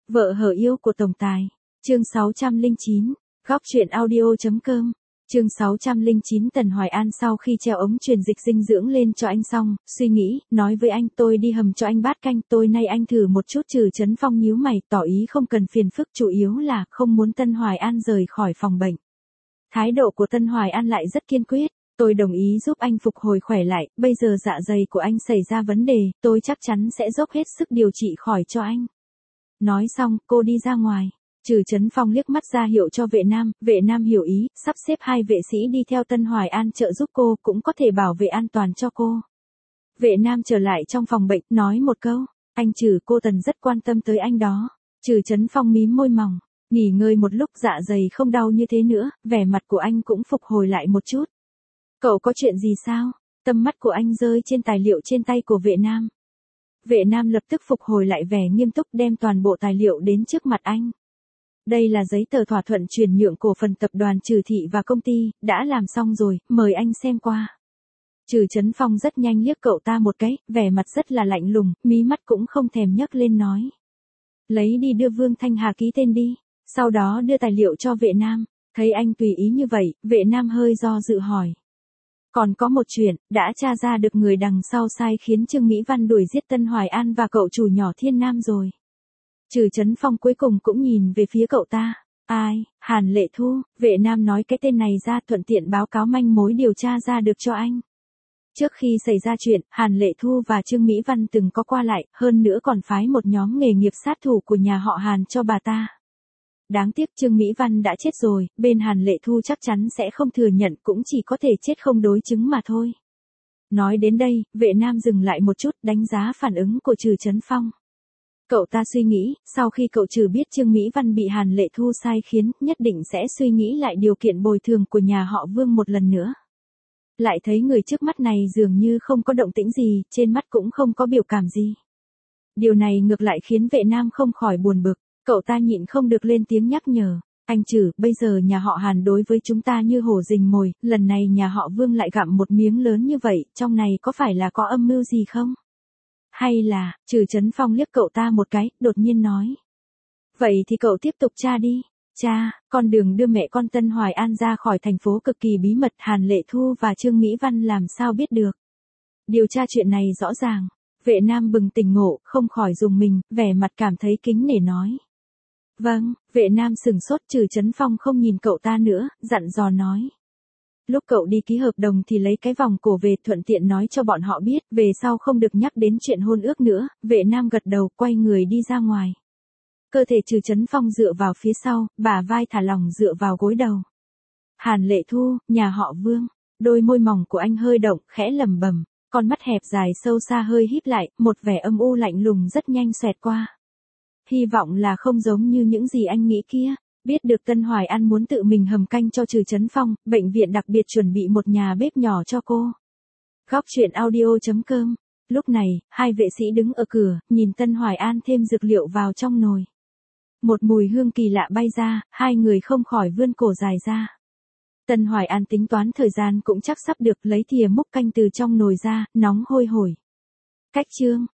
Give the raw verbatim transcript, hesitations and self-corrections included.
Vợ hở yêu của tổng tài. Chương sáu trăm lẻ chín. Góc truyện audio.com. Chương sáu trăm lẻ chín. Tần Hoài An sau khi treo ống truyền dịch dinh dưỡng lên cho anh xong, suy nghĩ, nói với anh tôi đi hầm cho anh bát canh, tôi nay anh thử một chút. Trừ Chấn Phong nhíu mày, tỏ ý không cần phiền phức, chủ yếu là không muốn Tân Hoài An rời khỏi phòng bệnh. Thái độ của Tân Hoài An lại rất kiên quyết. Tôi đồng ý giúp anh phục hồi khỏe lại, bây giờ dạ dày của anh xảy ra vấn đề, tôi chắc chắn sẽ dốc hết sức điều trị khỏi cho anh. Nói xong, cô đi ra ngoài. Trừ Chấn Phong liếc mắt ra hiệu cho vệ nam, vệ nam hiểu ý, sắp xếp hai vệ sĩ đi theo Tân Hoài An trợ giúp cô, cũng có thể bảo vệ an toàn cho cô. Vệ nam trở lại trong phòng bệnh, nói một câu, anh Trừ, cô Tần rất quan tâm tới anh đó. Trừ Chấn Phong mím môi mỏng, nghỉ ngơi một lúc dạ dày không đau như thế nữa, vẻ mặt của anh cũng phục hồi lại một chút. Cậu có chuyện gì sao? Tầm mắt của anh rơi trên tài liệu trên tay của vệ nam. Vệ nam lập tức phục hồi lại vẻ nghiêm túc, đem toàn bộ tài liệu đến trước mặt anh. Đây là giấy tờ thỏa thuận chuyển nhượng cổ phần tập đoàn Trừ Thị và công ty, đã làm xong rồi, mời anh xem qua. Trừ Chấn Phong rất nhanh liếc cậu ta một cái, vẻ mặt rất là lạnh lùng, mí mắt cũng không thèm nhấc lên nói. Lấy đi, đưa Vương Thanh Hà ký tên đi, sau đó đưa tài liệu cho vệ nam. Thấy anh tùy ý như vậy, vệ nam hơi do dự hỏi. Còn có một chuyện, đã tra ra được người đằng sau sai khiến Trương Mỹ Văn đuổi giết Tân Hoài An và cậu chủ nhỏ Thiên Nam rồi. Trừ Chấn Phong cuối cùng cũng nhìn về phía cậu ta. Ai? Hàn Lệ Thu. Vệ nam nói cái tên này ra, thuận tiện báo cáo manh mối điều tra ra được cho anh. Trước khi xảy ra chuyện, Hàn Lệ Thu và Trương Mỹ Văn từng có qua lại, hơn nữa còn phái một nhóm nghề nghiệp sát thủ của nhà họ Hàn cho bà ta. Đáng tiếc Trương Mỹ Văn đã chết rồi, bên Hàn Lệ Thu chắc chắn sẽ không thừa nhận, cũng chỉ có thể chết không đối chứng mà thôi. Nói đến đây, vệ nam dừng lại một chút, đánh giá phản ứng của Trừ Chấn Phong. Cậu ta suy nghĩ, sau khi cậu Trừ biết Trương Mỹ Văn bị Hàn Lệ Thu sai khiến, nhất định sẽ suy nghĩ lại điều kiện bồi thường của nhà họ Vương một lần nữa. Lại thấy người trước mắt này dường như không có động tĩnh gì, trên mắt cũng không có biểu cảm gì. Điều này ngược lại khiến vệ nam không khỏi buồn bực. Cậu ta nhịn không được lên tiếng nhắc nhở. Anh Trừ, bây giờ nhà họ Hàn đối với chúng ta như hổ rình mồi, lần này nhà họ Vương lại gặm một miếng lớn như vậy, trong này có phải là có âm mưu gì không? Hay là, Trừ Chấn Phong liếc cậu ta một cái, đột nhiên nói. Vậy thì cậu tiếp tục tra đi. Cha, con đường đưa mẹ con Tân Hoài An ra khỏi thành phố cực kỳ bí mật, Hàn Lệ Thu và Trương Mỹ Văn làm sao biết được. Điều tra chuyện này rõ ràng. Vệ nam bừng tỉnh ngộ, không khỏi dùng mình, vẻ mặt cảm thấy kính nể nói. Vâng, vệ nam sừng sốt. Trừ Chấn Phong không nhìn cậu ta nữa, dặn dò nói. Lúc cậu đi ký hợp đồng thì lấy cái vòng cổ về, thuận tiện nói cho bọn họ biết, về sau không được nhắc đến chuyện hôn ước nữa. Vệ nam gật đầu, quay người đi ra ngoài. Cơ thể Trừ Chấn Phong dựa vào phía sau, bả vai thả lỏng dựa vào gối đầu. Hàn Lệ Thu, nhà họ Vương. Đôi môi mỏng của anh hơi động, khẽ lẩm bẩm, con mắt hẹp dài sâu xa hơi híp lại, một vẻ âm u lạnh lùng rất nhanh xoẹt qua. Hy vọng là không giống như những gì anh nghĩ kia. Biết được Tân Hoài An muốn tự mình hầm canh cho Trừ Chấn Phong, bệnh viện đặc biệt chuẩn bị một nhà bếp nhỏ cho cô. Góc truyện audio.com. Lúc này, hai vệ sĩ đứng ở cửa, nhìn Tân Hoài An thêm dược liệu vào trong nồi. Một mùi hương kỳ lạ bay ra, hai người không khỏi vươn cổ dài ra. Tân Hoài An tính toán thời gian cũng chắc sắp được, lấy thìa múc canh từ trong nồi ra, nóng hôi hổi. Cách chương.